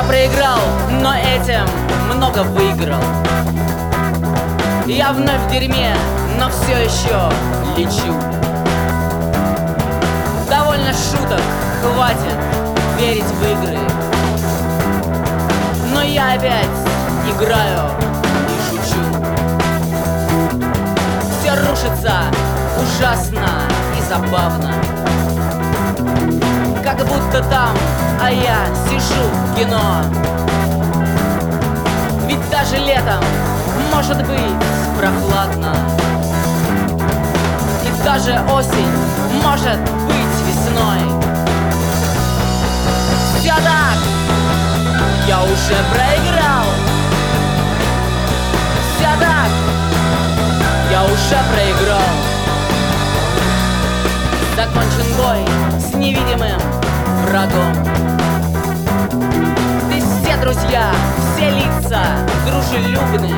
проиграл, но этим много выиграл. Я вновь в дерьме, но все еще лечу. Довольно шуток, хватит верить в игры. Но я опять играю и шучу. Все рушится ужасно и забавно, как будто там, а я сижу в кино. Ведь даже летом может быть прохладно, и даже осень может быть весной. Все так, я уже проиграл. Все так, я уже проиграл. Закончен бой с невидимым врагом. Здесь все друзья, все лица дружелюбные.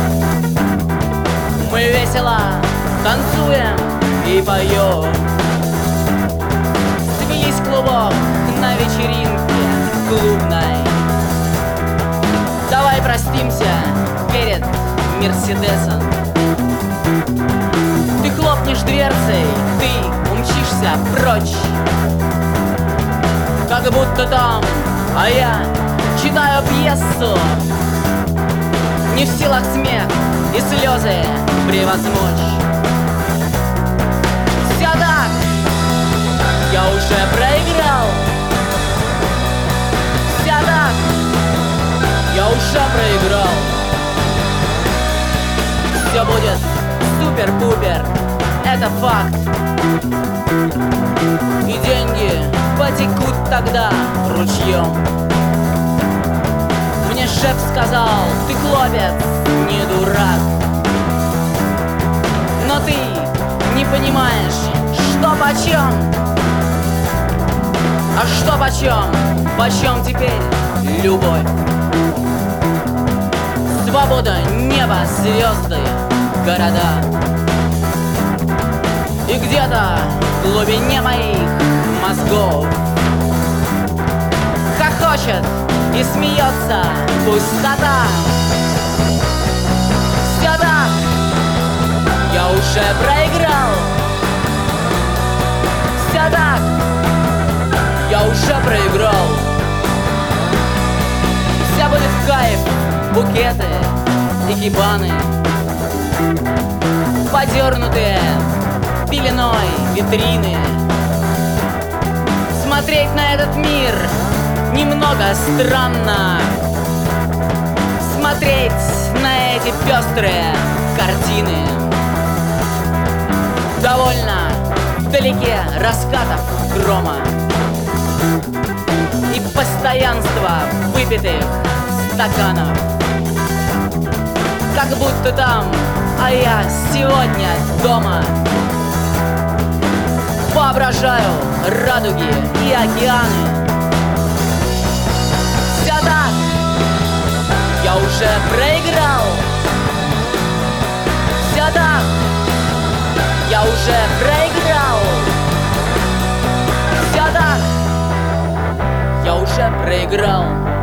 Мы весело танцуем и поем. Свелись в клубок на вечеринке клубной. Давай простимся перед Мерседесом. Ты хлопнешь дверцей, ты умчишься прочь, как будто там, а я читаю пьесу. Не в силах смех и слезы превозмочь. Все так, я уже проиграл. Все так, я уже проиграл. Все будет супер-пупер, это факт. И деньги потекут тогда ручьем. Мне шеф сказал, ты хлопец, не дурак. Но ты не понимаешь, что почем. А что почем? Почем теперь любовь? Свобода, небо, звезды, города. И где-то в глубине моих мозгов хохочет и смеется пустота. Все так, я уже проиграл. Все так, я уже проиграл. Все будет в кайф, букеты и кибаны, подернутые пеленой витрины. Смотреть на этот мир немного странно. Смотреть на эти пестрые картины. Довольно вдалеке раскатов грома и постоянства выпитых стаканов. Как будто там, а я сегодня дома. Воображаю радуги и океаны. Все так, я уже проиграл. Все так, я уже проиграл. Все так, я уже проиграл.